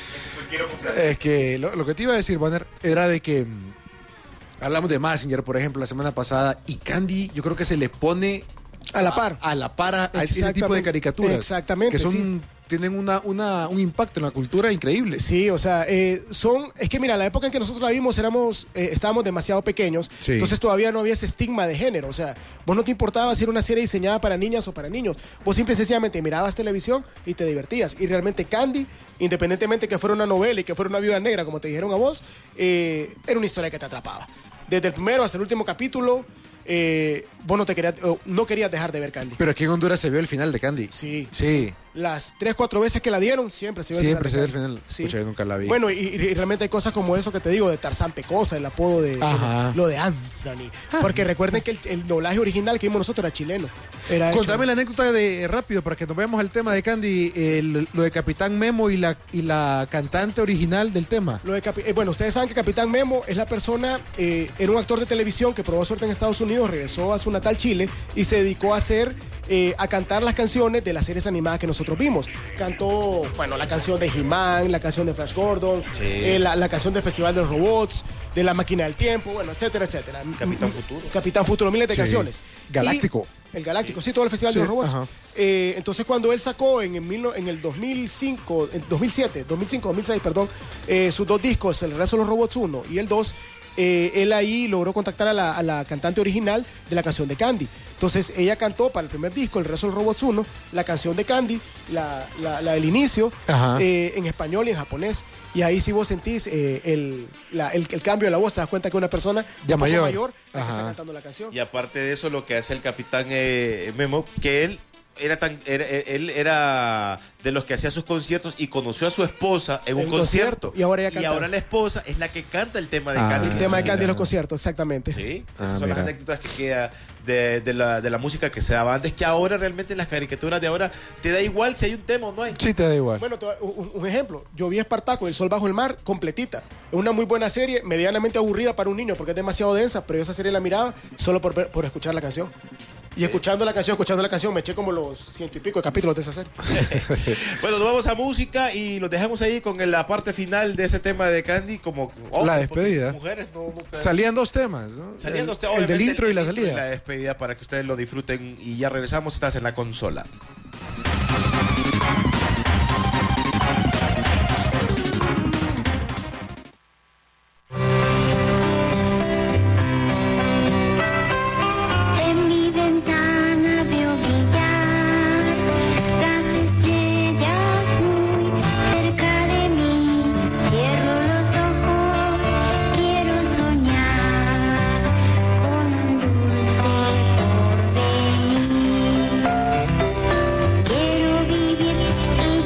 Es que lo, lo que te iba a decir, Banner, era de que mm, hablamos de Messenger, por ejemplo, la semana pasada, y Candy, yo creo que se le pone A la par. a, a la par a ese tipo de Exactamente. caricaturas. Exactamente, Que son, sí. tienen una, una, un impacto en la cultura increíble. Sí, o sea, eh, son, es que mira, la época en que nosotros la vimos éramos, eh, estábamos demasiado pequeños, Sí. entonces todavía no había ese estigma de género, o sea, vos no te importaba si era una serie diseñada para niñas o para niños, vos simple y sencillamente mirabas televisión y te divertías, y realmente Candy, independientemente que fuera una novela y que fuera una viuda negra, como te dijeron a vos, eh, era una historia que te atrapaba. Desde el primero hasta el último capítulo, eh, vos no, te querías, o no querías dejar de ver Candy. Pero aquí en Honduras se vio el final de Candy. Sí, Sí. Las tres, cuatro veces que la dieron, siempre se vio Siempre se el ve el final. final. Sí. Escucha, yo nunca la vi. Bueno, y, y realmente hay cosas como eso que te digo, de Tarzán Pecosa, el apodo de, Ajá. de- lo de Anthony. Porque recuerden que el, el doblaje original que vimos nosotros era chileno. Era hecho- Contame la anécdota de rápido para que nos veamos al tema de Candy, el- lo de Capitán Memo y la, y la cantante original del tema. Lo de Capi- eh, bueno, ustedes saben que Capitán Memo es la persona, eh, era un actor de televisión que probó suerte en Estados Unidos, regresó a su natal Chile y se dedicó a hacer, eh, a cantar las canciones de las series animadas que nosotros vimos. Cantó, bueno, la canción de He-Man, la canción de Flash Gordon, Sí. eh, la, la canción del Festival de los Robots, de la Máquina del Tiempo, bueno, etcétera, etcétera. Capitán Mm, Futuro. Capitán Futuro, miles de Sí. canciones. Galáctico. Y- el Galáctico, sí, todo el Festival Sí, de los Robots. ajá. Eh, entonces cuando él sacó en, el mil no- en el dos mil cinco, en dos mil siete, dos mil cinco, dos mil seis, perdón, eh, sus dos discos, El Regreso de los Robots uno y el dos, eh, él ahí logró contactar a la, a la cantante original de la canción de Candy. Entonces ella cantó para el primer disco, El Regreso de los Robots uno, la canción de Candy, la, la, la del inicio, Ajá. eh, en español y en japonés. Y ahí sí vos sentís eh, el, la- el, el cambio de la voz, te das cuenta que una persona Ya un poco mayor. mayor la que Ajá. está cantando la canción. Y aparte de eso, lo que hace el capitán eh, Memo, que él era tan era- él era de los que hacía sus conciertos y conoció a su esposa en un En concierto. concierto, y ahora ella canta. ahora la esposa es la que canta el tema de Ah, Candy. El tema de sí, Candy en los ya. conciertos, exactamente. Sí, Ah, esas son mira. las anécdotas que queda de, de la, de la música que se daba antes, que ahora realmente en las caricaturas de ahora te da igual si hay un tema o no hay. Sí, te da igual. Bueno, te voy a- un, un ejemplo. Yo vi Espartaco, El Sol Bajo el Mar, completita. Es una muy buena serie, medianamente aburrida para un niño porque es demasiado densa, pero yo esa serie la miraba solo por, ver- por escuchar la canción. Y escuchando la canción, escuchando la canción, me eché como los ciento y pico de capítulos de esa serie. Bueno, nos vamos a música y los dejamos ahí con la parte final de ese tema de Candy como hombres, La porque despedida. mujeres no nunca- Salían dos temas, ¿no? Salían el, dos- el obviamente, del intro y la intro salida. la despedida para que ustedes lo disfruten y ya regresamos, estás en la consola. En mi ventana veo brillar las estrellas muy cerca de mí. Cierro los ojos, quiero soñar con un dulce porvenir. Quiero vivir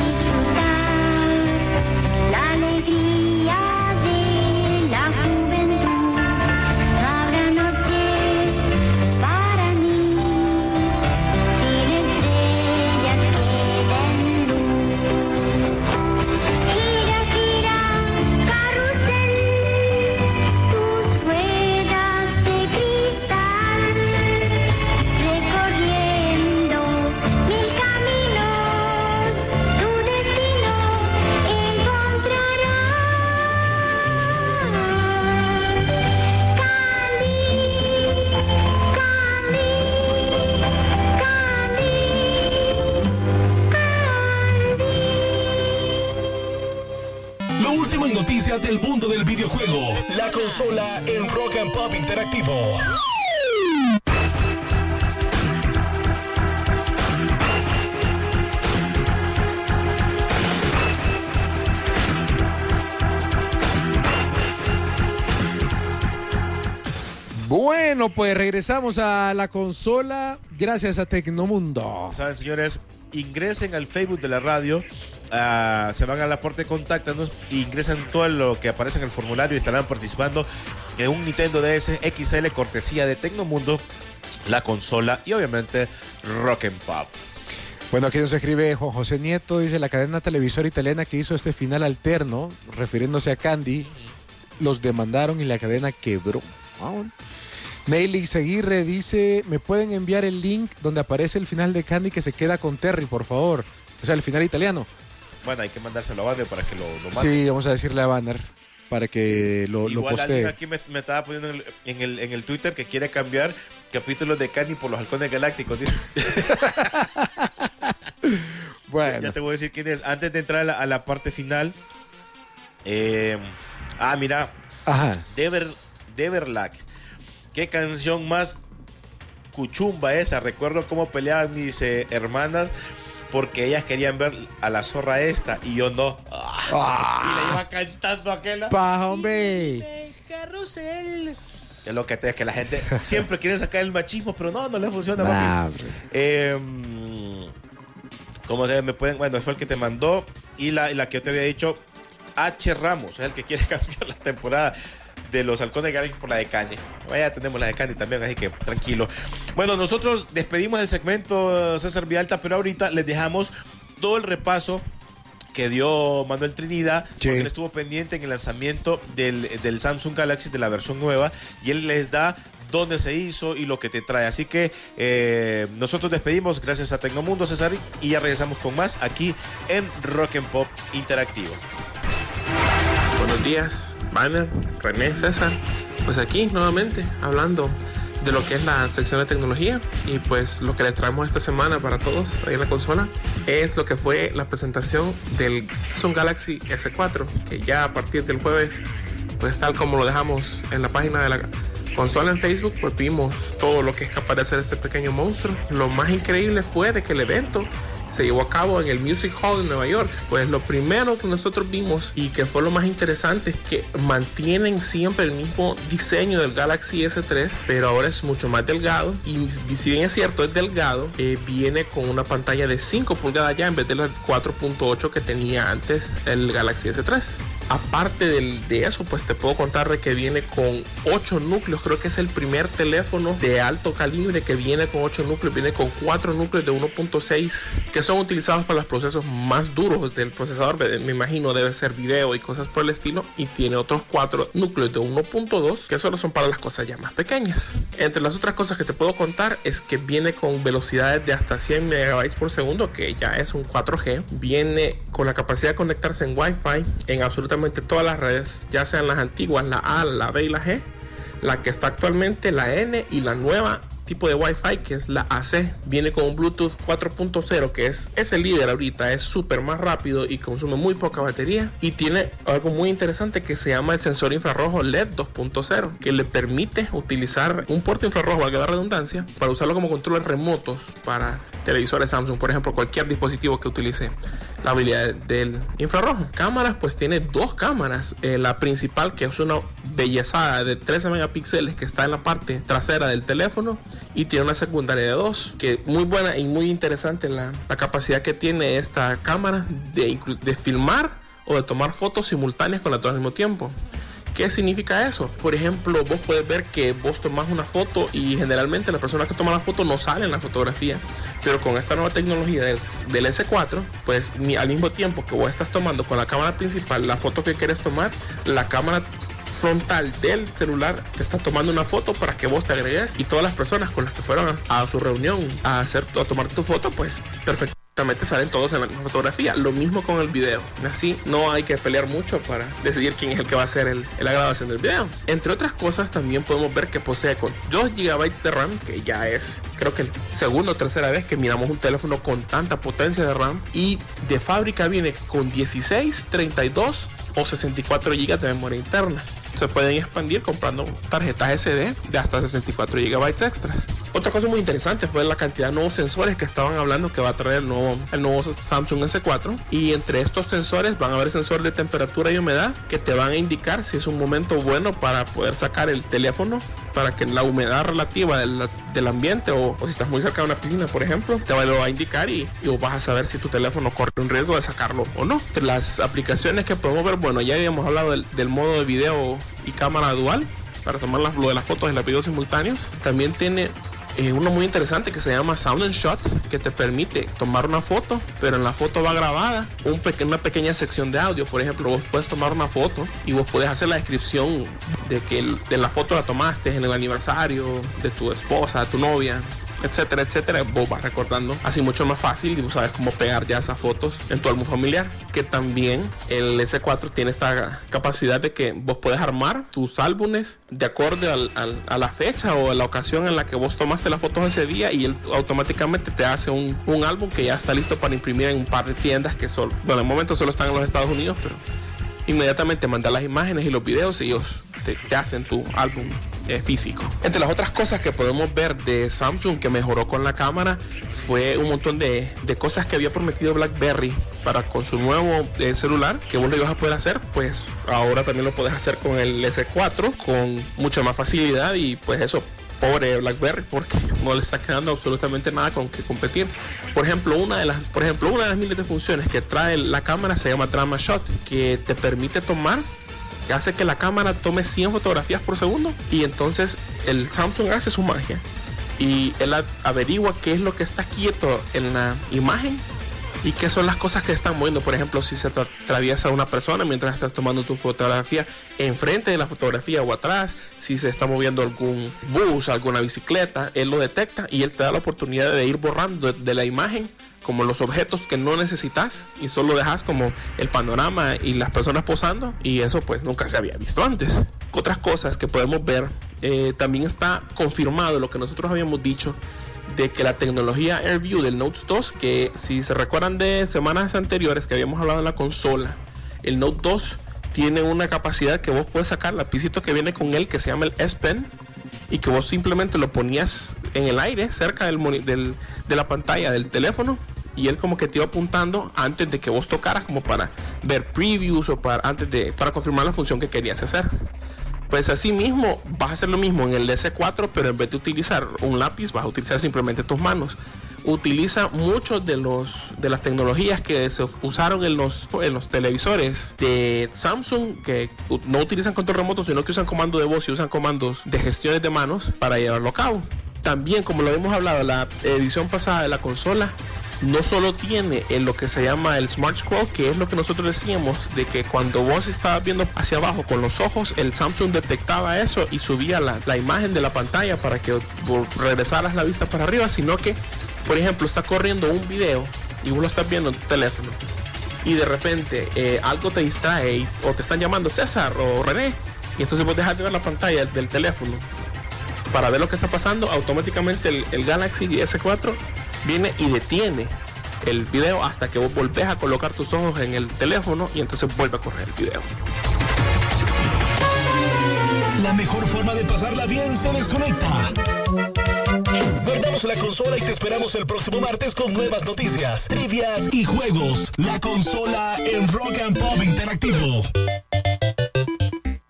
noticias del mundo del videojuego. La consola en Rock and Pop Interactivo. Bueno, pues regresamos a la consola gracias a Tecnomundo. Saben, señores, ingresen al Facebook de la radio, uh, se van a la parte de contáctanos, ingresan todo lo que aparece en el formulario y estarán participando en un Nintendo D S X L cortesía de Tecnomundo, la consola y obviamente Rock and Pop. Bueno, aquí nos escribe Juan José Nieto, dice la cadena televisora italiana que hizo este final alterno, refiriéndose a Candy, los demandaron y la cadena quebró. Wow. Neily Seguirre dice, ¿me pueden enviar el link donde aparece el final de Candy que se queda con Terry, por favor? O sea, el final italiano. Bueno, hay que mandárselo a Banner para que lo, lo mande. Sí, vamos a decirle a Banner para que lo, lo Igual postee. alguien aquí me, me estaba poniendo en el, en, el, en el Twitter que quiere cambiar capítulos de Candy por los halcones galácticos. Bueno. Ya te voy a decir quién es. Antes de entrar a la, a la parte final. Eh, ah, mira. Ajá. Dever, Deverlack. Qué canción más cuchumba esa. Recuerdo cómo peleaban mis eh, hermanas porque ellas querían ver a la zorra esta y yo no. Ah, y la iba cantando aquella. Paja, hombre. Carrusel. Es lo que te es que la gente siempre quiere sacar el machismo, pero no, no le funciona. Nah, eh, como que me pueden, bueno, fue el que te mandó y la, y la que yo te había dicho, H. Ramos, es el que quiere cambiar la temporada de los halcones galácticos por la de Candy. Ya tenemos la de Candy también, así que tranquilo. Bueno, nosotros despedimos el segmento César Villalta, pero ahorita les dejamos todo el repaso que dio Manuel Trinidad, sí, porque él estuvo pendiente en el lanzamiento del, del Samsung Galaxy de la versión nueva y él les da dónde se hizo y lo que te trae. Así que eh, nosotros despedimos gracias a Tecnomundo, César, y ya regresamos con más aquí en Rock and Pop Interactivo. Buenos días, Banner, René, César. Pues aquí nuevamente hablando de lo que es la sección de tecnología y pues lo que les traemos esta semana para todos ahí en la consola es lo que fue la presentación del Samsung Galaxy ese cuatro, que ya a partir del jueves, pues tal como lo dejamos en la página de la consola en Facebook, pues vimos todo lo que es capaz de hacer este pequeño monstruo. Lo más increíble fue de que el evento se llevó a cabo en el Music Hall de Nueva York. Pues lo primero que nosotros vimos y que fue lo más interesante es que mantienen siempre el mismo diseño del Galaxy ese tres, pero ahora es mucho más delgado y si bien es cierto es delgado, eh, viene con una pantalla de cinco pulgadas ya en vez de las cuatro punto ocho que tenía antes el Galaxy ese tres. Aparte del, de eso, pues te puedo contar de que viene con ocho núcleos. Creo que es el primer teléfono de alto calibre que viene con ocho núcleos. Viene con cuatro núcleos de uno punto seis que son utilizados para los procesos más duros del procesador. Me imagino debe ser video y cosas por el estilo. Y tiene otros cuatro núcleos de uno punto dos que solo son para las cosas ya más pequeñas. Entre las otras cosas que te puedo contar es que viene con velocidades de hasta cien megabytes por segundo, que ya es un cuatro G. Viene con la capacidad de conectarse en Wi-Fi en absolutamente todas las redes, ya sean las antiguas, la A, la B y la G, la que está actualmente, la N, y la nueva tipo de Wi-Fi que es la A C. Viene con un Bluetooth cuatro punto cero que es, es el líder ahorita, es súper más rápido y consume muy poca batería, y tiene algo muy interesante que se llama el sensor infrarrojo L E D dos punto cero, que le permite utilizar un puerto infrarrojo, valga la redundancia, para usarlo como controles remotos para televisores Samsung, por ejemplo, cualquier dispositivo que utilice la habilidad del infrarrojo. Cámaras, pues tiene dos cámaras, eh, la principal que es una bellezada de trece megapíxeles que está en la parte trasera del teléfono, y tiene una secundaria de dos, que muy buena y muy interesante la, la capacidad que tiene esta cámara de, de filmar o de tomar fotos simultáneas con la otra al mismo tiempo. ¿Qué significa eso? Por ejemplo, vos puedes ver que vos tomás una foto y generalmente la persona que toma la foto no sale en la fotografía, pero con esta nueva tecnología del, del ese cuatro, pues al mismo tiempo que vos estás tomando con la cámara principal la foto que quieres tomar, la cámara frontal del celular te está tomando una foto para que vos te agregues, y todas las personas con las que fueron a, a su reunión a hacer a tomar tu foto, pues perfectamente salen todos en la fotografía. Lo mismo con el video, así no hay que pelear mucho para decidir quién es el que va a hacer el, la grabación del video. Entre otras cosas, también podemos ver que posee con dos gigabytes de RAM, que ya es creo que el segunda o tercera vez que miramos un teléfono con tanta potencia de RAM, y de fábrica viene con dieciséis, treinta y dos o sesenta y cuatro gigas de memoria interna. Se pueden expandir comprando tarjetas ese de de hasta sesenta y cuatro gigabytes extras. Otra cosa muy interesante fue la cantidad de nuevos sensores que estaban hablando que va a traer el nuevo, el nuevo Samsung ese cuatro. Y entre estos sensores van a haber sensores de temperatura y humedad que te van a indicar si es un momento bueno para poder sacar el teléfono, para que la humedad relativa del, del ambiente o, o si estás muy cerca de una piscina, por ejemplo, te va, lo va a indicar y, y vos vas a saber si tu teléfono corre un riesgo de sacarlo o no. Entre las aplicaciones que podemos ver, bueno, ya habíamos hablado del, del modo de video y cámara dual para tomar las, lo de las fotos y los videos simultáneos. También tiene eh, uno muy interesante que se llama Sound and Shot, que te permite tomar una foto, pero en la foto va grabada un peque una pequeña sección de audio. Por ejemplo, vos puedes tomar una foto y vos puedes hacer la descripción de que el, de la foto la tomaste en el aniversario de tu esposa, de tu novia, etcétera, etcétera. Vos vas recordando así mucho más fácil y vos sabes cómo pegar ya esas fotos en tu álbum familiar. Que también el ese cuatro tiene esta capacidad de que vos podés armar tus álbumes de acuerdo al, al, a la fecha o a la ocasión en la que vos tomaste las fotos ese día, y él automáticamente te hace un, un álbum que ya está listo para imprimir en un par de tiendas que solo, bueno, en el momento solo están en los Estados Unidos, pero inmediatamente mandas las imágenes y los videos y ellos te, te hacen tu álbum eh, físico. Entre las otras cosas que podemos ver de Samsung que mejoró con la cámara fue un montón de, de cosas que había prometido BlackBerry para con su nuevo eh, celular, que vos lo ibas a poder hacer, pues ahora también lo puedes hacer con el ese cuatro con mucha más facilidad. Y pues eso, pobre BlackBerry, porque no le está quedando absolutamente nada con que competir. Por ejemplo, una de las, por ejemplo, una de las miles de funciones que trae la cámara se llama Drama Shot, que te permite tomar, que hace que la cámara tome cien fotografías por segundo, y entonces el Samsung hace su magia y él averigua qué es lo que está quieto en la imagen y qué son las cosas que están moviendo. Por ejemplo, si se atraviesa una persona mientras estás tomando tu fotografía enfrente de la fotografía o atrás, si se está moviendo algún bus, alguna bicicleta, él lo detecta y él te da la oportunidad de ir borrando de, de la imagen como los objetos que no necesitas y solo dejas como el panorama y las personas posando, y eso pues nunca se había visto antes. Otras cosas que podemos ver, eh, también está confirmado lo que nosotros habíamos dicho de que la tecnología AirView del Note dos, que si se recuerdan de semanas anteriores que habíamos hablado en la consola, el Note dos tiene una capacidad que vos puedes sacar lapicito que viene con él, que se llama el S Pen, y que vos simplemente lo ponías en el aire cerca del, del, de la pantalla del teléfono, y él como que te iba apuntando antes de que vos tocaras, como para ver previews o para, antes de, para confirmar la función que querías hacer. Pues así mismo vas a hacer lo mismo en el ese cuatro, pero en vez de utilizar un lápiz vas a utilizar simplemente tus manos. Utiliza muchos de los de las tecnologías que se usaron en los, en los televisores de Samsung, que no utilizan control remoto, sino que usan comando de voz y usan comandos de gestiones de manos para llevarlo a cabo. También, como lo hemos hablado en la edición pasada de la consola, no solo tiene en lo que se llama el Smart Scroll, que es lo que nosotros decíamos de que cuando vos estabas viendo hacia abajo con los ojos, el Samsung detectaba eso y subía la, la imagen de la pantalla para que regresaras la vista para arriba, sino que, por ejemplo, está corriendo un video y vos lo estás viendo en tu teléfono y de repente eh, algo te distrae y, o te están llamando César o René, y entonces vos dejas de ver la pantalla del teléfono para ver lo que está pasando. Automáticamente el, el Galaxy ese cuatro viene y detiene el video hasta que vos volvés a colocar tus ojos en el teléfono y entonces vuelve a correr el video. La mejor forma de pasarla bien se desconecta. Guardamos la consola y te esperamos el próximo martes con nuevas noticias, trivias y juegos. La consola en Rock and Pop Interactivo.